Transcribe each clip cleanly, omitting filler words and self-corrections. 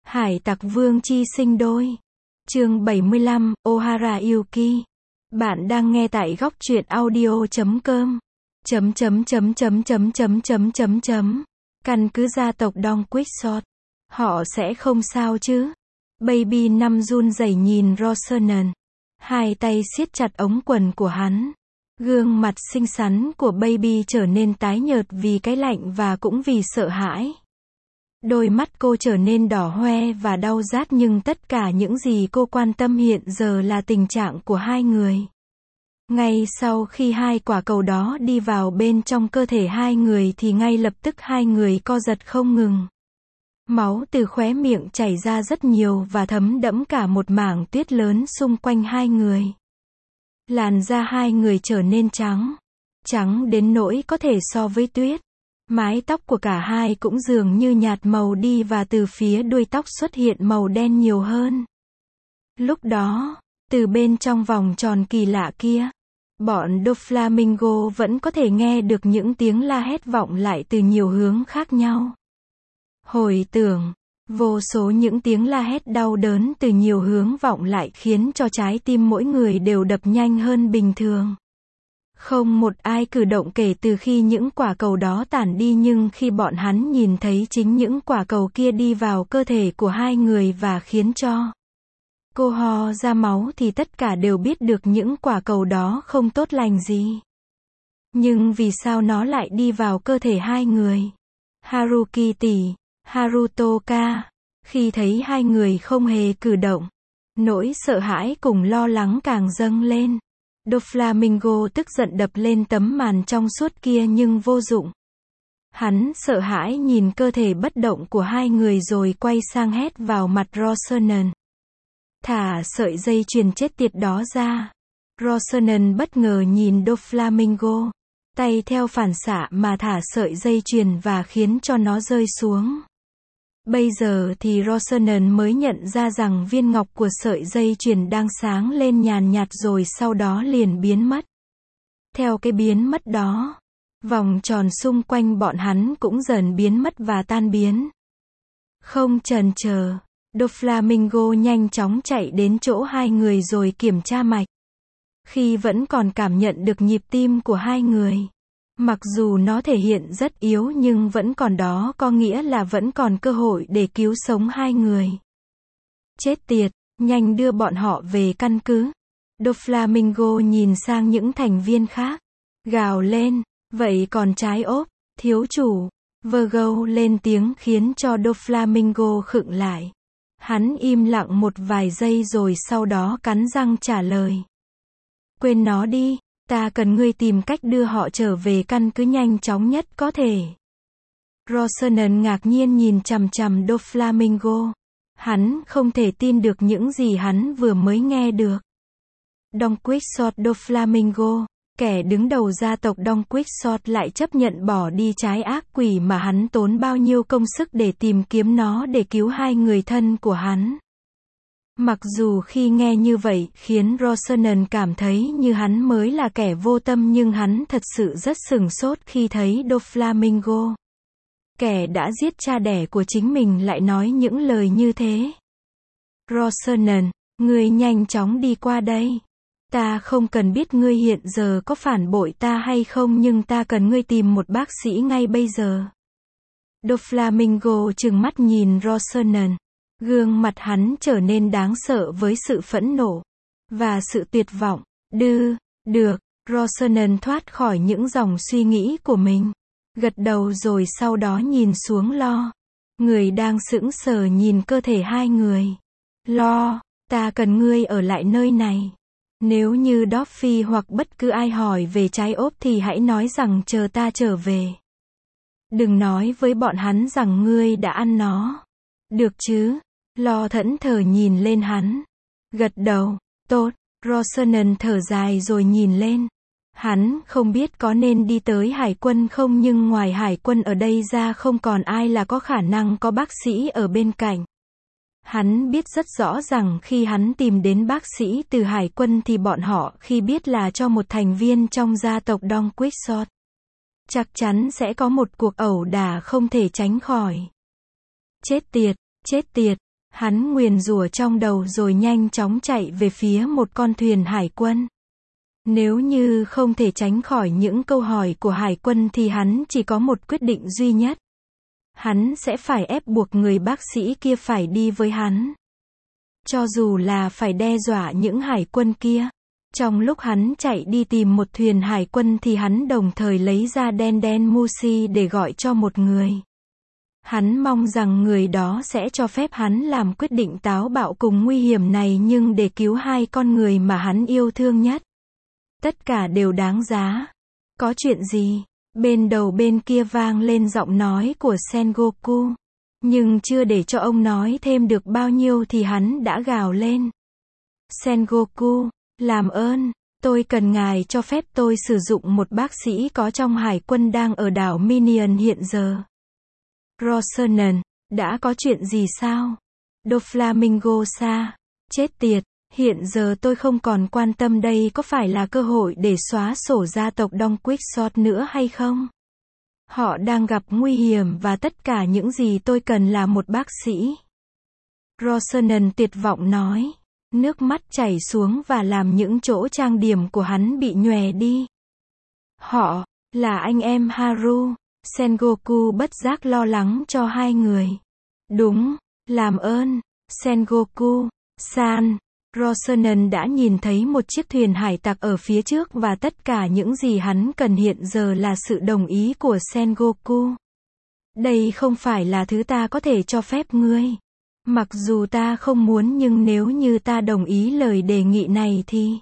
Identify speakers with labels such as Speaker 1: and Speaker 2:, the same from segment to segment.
Speaker 1: Hải tặc vương chi sinh đôi. Chương 75, Ohara Yuki. Bạn đang nghe tại góc truyện audio.com. Căn cứ gia tộc Don Quixote. Họ sẽ không sao chứ? Baby Năm run rẩy nhìn Rosernan. Hai tay siết chặt ống quần của hắn. Gương mặt xinh xắn của Baby trở nên tái nhợt vì cái lạnh và cũng vì sợ hãi. Đôi mắt cô trở nên đỏ hoe và đau rát, nhưng tất cả những gì cô quan tâm hiện giờ là tình trạng của hai người. Ngay sau khi hai quả cầu đó đi vào bên trong cơ thể hai người thì ngay lập tức hai người co giật không ngừng. Máu từ khóe miệng chảy ra rất nhiều và thấm đẫm cả một mảng tuyết lớn xung quanh hai người. Làn da hai người trở nên trắng. Trắng đến nỗi có thể so với tuyết. Mái tóc của cả hai cũng dường như nhạt màu đi và từ phía đuôi tóc xuất hiện màu đen nhiều hơn. Lúc đó, từ bên trong vòng tròn kỳ lạ kia, bọn Doflamingo vẫn có thể nghe được những tiếng la hét vọng lại từ nhiều hướng khác nhau. Hồi tưởng, vô số những tiếng la hét đau đớn từ nhiều hướng vọng lại khiến cho trái tim mỗi người đều đập nhanh hơn bình thường. Không một ai cử động kể từ khi những quả cầu đó tản đi, nhưng khi bọn hắn nhìn thấy chính những quả cầu kia đi vào cơ thể của hai người và khiến cho cô ho ra máu thì tất cả đều biết được những quả cầu đó không tốt lành gì. Nhưng vì sao nó lại đi vào cơ thể hai người? Haruki tỷ, Harutoka, khi thấy hai người không hề cử động, nỗi sợ hãi cùng lo lắng càng dâng lên. Doflamingo tức giận đập lên tấm màn trong suốt kia nhưng vô dụng. Hắn sợ hãi nhìn cơ thể bất động của hai người rồi quay sang hét vào mặt Rosernan. Thả sợi dây chuyền chết tiệt đó ra. Rosernan bất ngờ nhìn Doflamingo. Tay theo phản xạ mà thả sợi dây chuyền và khiến cho nó rơi xuống. Bây giờ thì Rosernan mới nhận ra rằng viên ngọc của sợi dây chuyền đang sáng lên nhàn nhạt rồi sau đó liền biến mất. Theo cái biến mất đó, vòng tròn xung quanh bọn hắn cũng dần biến mất và tan biến. Không chần chờ, Doflamingo nhanh chóng chạy đến chỗ hai người rồi kiểm tra mạch. Khi vẫn còn cảm nhận được nhịp tim của hai người. Mặc dù nó thể hiện rất yếu nhưng vẫn còn, đó có nghĩa là vẫn còn cơ hội để cứu sống hai người. Chết tiệt, nhanh đưa bọn họ về căn cứ. Doflamingo nhìn sang những thành viên khác. Gào lên, vậy còn trái ốp, thiếu chủ. Virgo lên tiếng khiến cho Doflamingo khựng lại. Hắn im lặng một vài giây rồi sau đó cắn răng trả lời. Quên nó đi. Ta cần ngươi tìm cách đưa họ trở về căn cứ nhanh chóng nhất có thể. Rosernan ngạc nhiên nhìn chằm chằm Doflamingo. Hắn không thể tin được những gì hắn vừa mới nghe được. Don Quixote Doflamingo, kẻ đứng đầu gia tộc Don Quixote lại chấp nhận bỏ đi trái ác quỷ mà hắn tốn bao nhiêu công sức để tìm kiếm nó để cứu hai người thân của hắn. Mặc dù khi nghe như vậy khiến Rosernan cảm thấy như hắn mới là kẻ vô tâm, nhưng hắn thật sự rất sửng sốt khi thấy Doflamingo, kẻ đã giết cha đẻ của chính mình, lại nói những lời như thế. Rosernan, ngươi nhanh chóng đi qua đây. Ta không cần biết ngươi hiện giờ có phản bội ta hay không, nhưng ta cần ngươi tìm một bác sĩ ngay bây giờ. Doflamingo trừng mắt nhìn Rosernan. Gương mặt hắn trở nên đáng sợ với sự phẫn nộ và sự tuyệt vọng. Được, Rosernan thoát khỏi những dòng suy nghĩ của mình. Gật đầu rồi sau đó nhìn xuống Lo. Người đang sững sờ nhìn cơ thể hai người. Lo, ta cần ngươi ở lại nơi này. Nếu như Doffy hoặc bất cứ ai hỏi về trái ốp thì hãy nói rằng chờ ta trở về. Đừng nói với bọn hắn rằng ngươi đã ăn nó. Được chứ? Lo thẫn thờ nhìn lên hắn. Gật đầu, tốt. Rosernan thở dài rồi nhìn lên. Hắn không biết có nên đi tới hải quân không, nhưng ngoài hải quân ở đây ra không còn ai là có khả năng có bác sĩ ở bên cạnh. Hắn biết rất rõ rằng khi hắn tìm đến bác sĩ từ hải quân thì bọn họ khi biết là cho một thành viên trong gia tộc Don Quixote, chắc chắn sẽ có một cuộc ẩu đả không thể tránh khỏi. Chết tiệt, Hắn nguyền rủa trong đầu rồi nhanh chóng chạy về phía một con thuyền hải quân. Nếu như không thể tránh khỏi những câu hỏi của hải quân thì hắn chỉ có một quyết định duy nhất. Hắn sẽ phải ép buộc người bác sĩ kia phải đi với hắn. Cho dù là phải đe dọa những hải quân kia. Trong lúc hắn chạy đi tìm một thuyền hải quân thì hắn đồng thời lấy ra đen đen Musi để gọi cho một người. Hắn mong rằng người đó sẽ cho phép hắn làm quyết định táo bạo cùng nguy hiểm này nhưng để cứu hai con người mà hắn yêu thương nhất. Tất cả đều đáng giá. Có chuyện gì? Bên đầu bên kia vang lên giọng nói của Sengoku. Nhưng chưa để cho ông nói thêm được bao nhiêu thì hắn đã gào lên. Sengoku, làm ơn, tôi cần ngài cho phép tôi sử dụng một bác sĩ có trong hải quân đang ở đảo Minion hiện giờ. Rosanen, đã có chuyện gì sao? Doflamingo-sa, chết tiệt, hiện giờ tôi không còn quan tâm đây có phải là cơ hội để xóa sổ gia tộc Đông Quixote nữa hay không? Họ đang gặp nguy hiểm và tất cả những gì tôi cần là một bác sĩ. Rosanen tuyệt vọng nói. Nước mắt chảy xuống và làm những chỗ trang điểm của hắn bị nhòe đi. Họ, là anh em Haru. Sengoku bất giác lo lắng cho hai người. Đúng, làm ơn, Sengoku, san. Rosanen đã nhìn thấy một chiếc thuyền hải tặc ở phía trước và tất cả những gì hắn cần hiện giờ là sự đồng ý của Sengoku. Đây không phải là thứ ta có thể cho phép ngươi. Mặc dù ta không muốn nhưng nếu như ta đồng ý lời đề nghị này thì...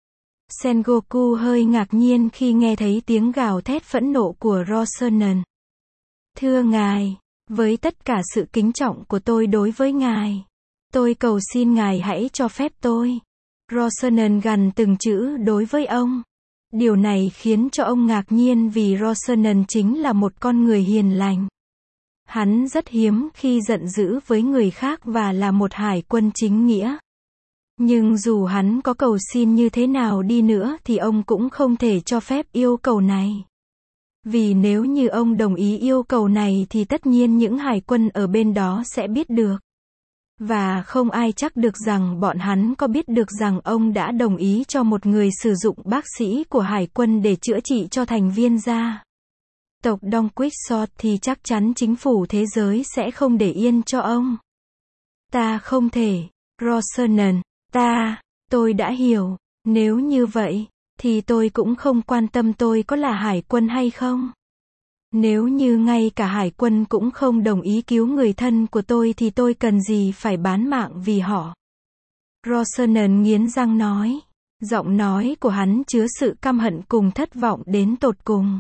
Speaker 1: Sengoku hơi ngạc nhiên khi nghe thấy tiếng gào thét phẫn nộ của Rosanen. Thưa ngài, với tất cả sự kính trọng của tôi đối với ngài, tôi cầu xin ngài hãy cho phép tôi. Rosanen gằn từng chữ đối với ông. Điều này khiến cho ông ngạc nhiên vì Rosanen chính là một con người hiền lành. Hắn rất hiếm khi giận dữ với người khác và là một hải quân chính nghĩa. Nhưng dù hắn có cầu xin như thế nào đi nữa thì ông cũng không thể cho phép yêu cầu này. Vì nếu như ông đồng ý yêu cầu này thì tất nhiên những hải quân ở bên đó sẽ biết được. Và không ai chắc được rằng bọn hắn có biết được rằng ông đã đồng ý cho một người sử dụng bác sĩ của hải quân để chữa trị cho thành viên gia tộc Đông Quixote thì chắc chắn chính phủ thế giới sẽ không để yên cho ông. Ta không thể. Rosanen, tôi đã hiểu. Nếu như vậy, thì tôi cũng không quan tâm tôi có là hải quân hay không. Nếu như ngay cả hải quân cũng không đồng ý cứu người thân của tôi thì tôi cần gì phải bán mạng vì họ. Rosanen nghiến răng nói. Giọng nói của hắn chứa sự căm hận cùng thất vọng đến tột cùng.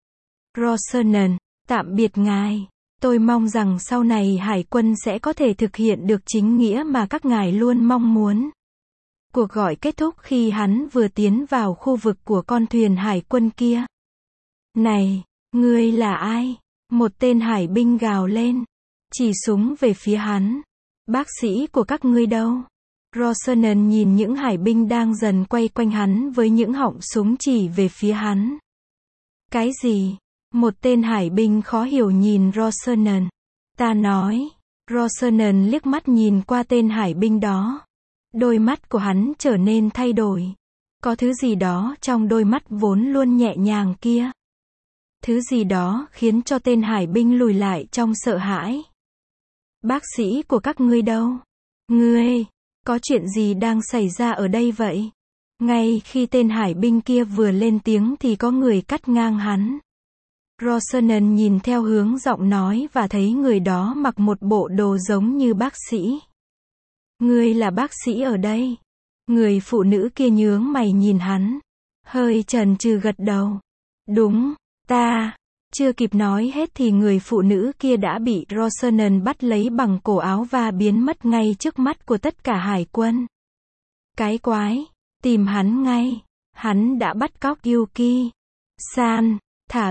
Speaker 1: Rosanen, tạm biệt ngài. Tôi mong rằng sau này hải quân sẽ có thể thực hiện được chính nghĩa mà các ngài luôn mong muốn. Cuộc gọi kết thúc khi hắn vừa tiến vào khu vực của con thuyền hải quân kia. Này, ngươi là ai? Một tên hải binh gào lên. Chỉ súng về phía hắn. Bác sĩ của các ngươi đâu? Rosanen nhìn những hải binh đang dần quay quanh hắn với những họng súng chỉ về phía hắn. Cái gì? Một tên hải binh khó hiểu nhìn Rosanen. Ta nói. Rosanen liếc mắt nhìn qua tên hải binh đó. Đôi mắt của hắn trở nên thay đổi. Có thứ gì đó trong đôi mắt vốn luôn nhẹ nhàng kia. Thứ gì đó khiến cho tên hải binh lùi lại trong sợ hãi. Bác sĩ của các ngươi đâu? Ngươi, có chuyện gì đang xảy ra ở đây vậy? Ngay khi tên hải binh kia vừa lên tiếng thì có người cắt ngang hắn. Rosanen nhìn theo hướng giọng nói và thấy người đó mặc một bộ đồ giống như bác sĩ. Ngươi là bác sĩ ở đây. Người phụ nữ kia nhướng mày nhìn hắn. Hơi chần chừ gật đầu. Đúng, ta. Chưa kịp nói hết thì người phụ nữ kia đã bị Rosanen bắt lấy bằng cổ áo và biến mất ngay trước mắt của tất cả hải quân. Cái quái, tìm hắn ngay. Hắn đã bắt cóc Yuki. San, thả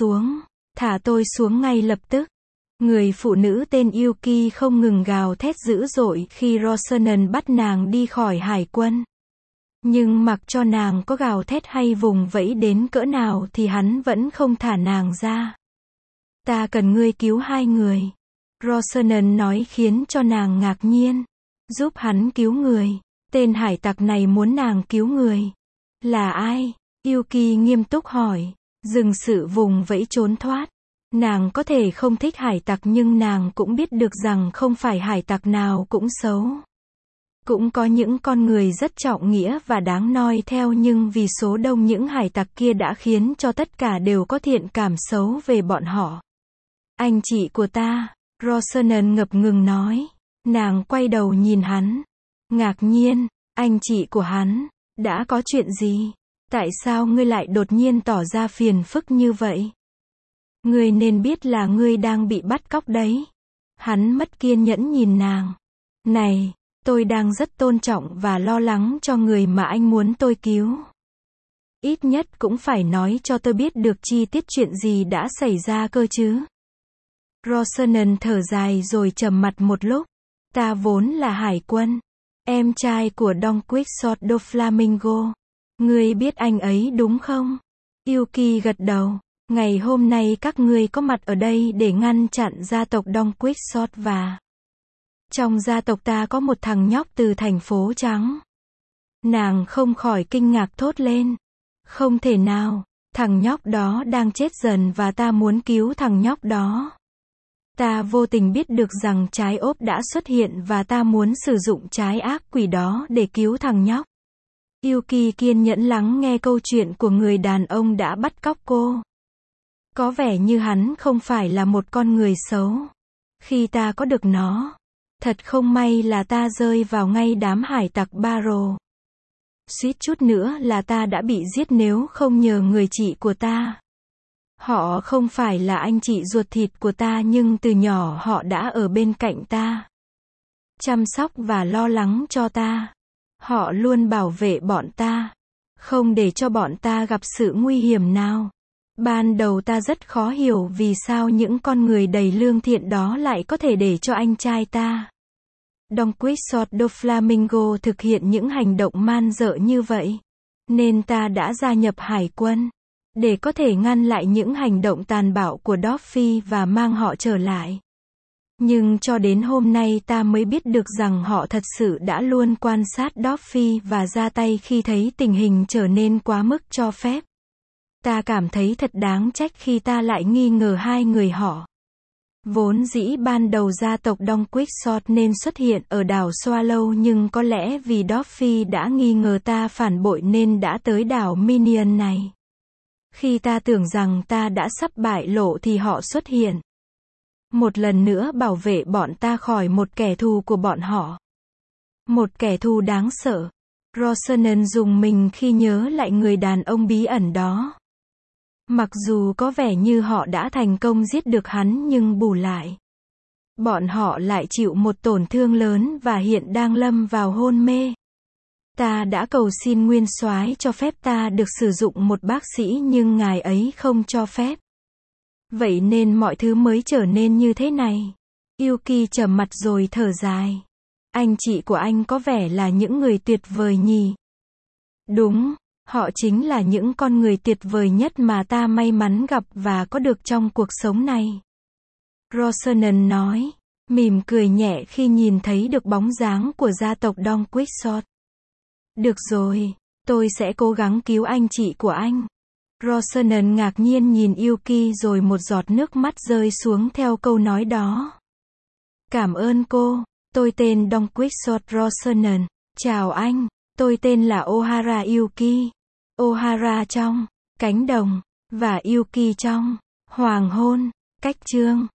Speaker 1: tôi xuống ngay lập tức. Người phụ nữ tên Yuki không ngừng gào thét dữ dội khi Rosanen bắt nàng đi khỏi hải quân. Nhưng mặc cho nàng có gào thét hay vùng vẫy đến cỡ nào thì hắn vẫn không thả nàng ra. Ta cần ngươi cứu hai người. Rosanna nói khiến cho nàng ngạc nhiên. Giúp hắn cứu người. Tên hải tặc này muốn nàng cứu người. Là ai? Yuki nghiêm túc hỏi. Dừng sự vùng vẫy trốn thoát. Nàng có thể không thích hải tặc nhưng nàng cũng biết được rằng không phải hải tặc nào cũng xấu. Cũng có những con người rất trọng nghĩa và đáng noi theo nhưng vì số đông những hải tặc kia đã khiến cho tất cả đều có thiện cảm xấu về bọn họ. Anh chị của ta, Rosanna ngập ngừng nói. Nàng quay đầu nhìn hắn. Ngạc nhiên, anh chị của hắn, đã có chuyện gì? Tại sao ngươi lại đột nhiên tỏ ra phiền phức như vậy? Ngươi nên biết là ngươi đang bị bắt cóc đấy. Hắn mất kiên nhẫn nhìn nàng. Này, tôi đang rất tôn trọng và lo lắng cho người mà anh muốn tôi cứu. Ít nhất cũng phải nói cho tôi biết được chi tiết chuyện gì đã xảy ra cơ chứ. Rosanna thở dài rồi trầm mặt một lúc. Ta vốn là hải quân. Em trai của Don Quixote do Flamingo. Ngươi biết anh ấy đúng không? Yuki gật đầu. Ngày hôm nay các ngươi có mặt ở đây để ngăn chặn gia tộc Don Quixote và... Trong gia tộc ta có một thằng nhóc từ thành phố trắng. Nàng không khỏi kinh ngạc thốt lên. Không thể nào, thằng nhóc đó đang chết dần và ta muốn cứu thằng nhóc đó. Ta vô tình biết được rằng trái ốp đã xuất hiện và ta muốn sử dụng trái ác quỷ đó để cứu thằng nhóc. Yuki kiên nhẫn lắng nghe câu chuyện của người đàn ông đã bắt cóc cô. Có vẻ như hắn không phải là một con người xấu. Khi ta có được nó, thật không may là ta rơi vào ngay đám hải tặc Barrow. Suýt chút nữa là ta đã bị giết nếu không nhờ người chị của ta. Họ không phải là anh chị ruột thịt của ta nhưng từ nhỏ họ đã ở bên cạnh ta. Chăm sóc và lo lắng cho ta. Họ luôn bảo vệ bọn ta. Không để cho bọn ta gặp sự nguy hiểm nào. Ban đầu ta rất khó hiểu vì sao những con người đầy lương thiện đó lại có thể để cho anh trai ta, Don Quixote do Flamingo thực hiện những hành động man dợ như vậy. Nên ta đã gia nhập hải quân. Để có thể ngăn lại những hành động tàn bạo của Dorothy và mang họ trở lại. Nhưng cho đến hôm nay ta mới biết được rằng họ thật sự đã luôn quan sát Dorothy và ra tay khi thấy tình hình trở nên quá mức cho phép. Ta cảm thấy thật đáng trách khi ta lại nghi ngờ hai người họ. Vốn dĩ ban đầu gia tộc Don Quixote nên xuất hiện ở đảo Swallow nhưng có lẽ vì Dorothy đã nghi ngờ ta phản bội nên đã tới đảo Minion này. Khi ta tưởng rằng ta đã sắp bại lộ thì họ xuất hiện. Một lần nữa bảo vệ bọn ta khỏi một kẻ thù của bọn họ. Một kẻ thù đáng sợ. Rosanna rùng mình khi nhớ lại người đàn ông bí ẩn đó. Mặc dù có vẻ như họ đã thành công giết được hắn nhưng bù lại, bọn họ lại chịu một tổn thương lớn và hiện đang lâm vào hôn mê. Ta đã cầu xin nguyên soái cho phép ta được sử dụng một bác sĩ nhưng ngài ấy không cho phép. Vậy nên mọi thứ mới trở nên như thế này. Yuki trầm mặt rồi thở dài. Anh chị của anh có vẻ là những người tuyệt vời nhỉ? Đúng, họ chính là những con người tuyệt vời nhất mà ta may mắn gặp và có được trong cuộc sống này. Rosanna nói, mỉm cười nhẹ khi nhìn thấy được bóng dáng của gia tộc Don Quixote. Được rồi, tôi sẽ cố gắng cứu anh chị của anh. Rosanna ngạc nhiên nhìn Yuki rồi một giọt nước mắt rơi xuống theo câu nói đó. Cảm ơn cô, tôi tên Don Quixote Rosanna. Chào anh, tôi tên là Ohara Yuki. Ohara trong cánh đồng, và Yuki trong hoàng hôn. Cách chương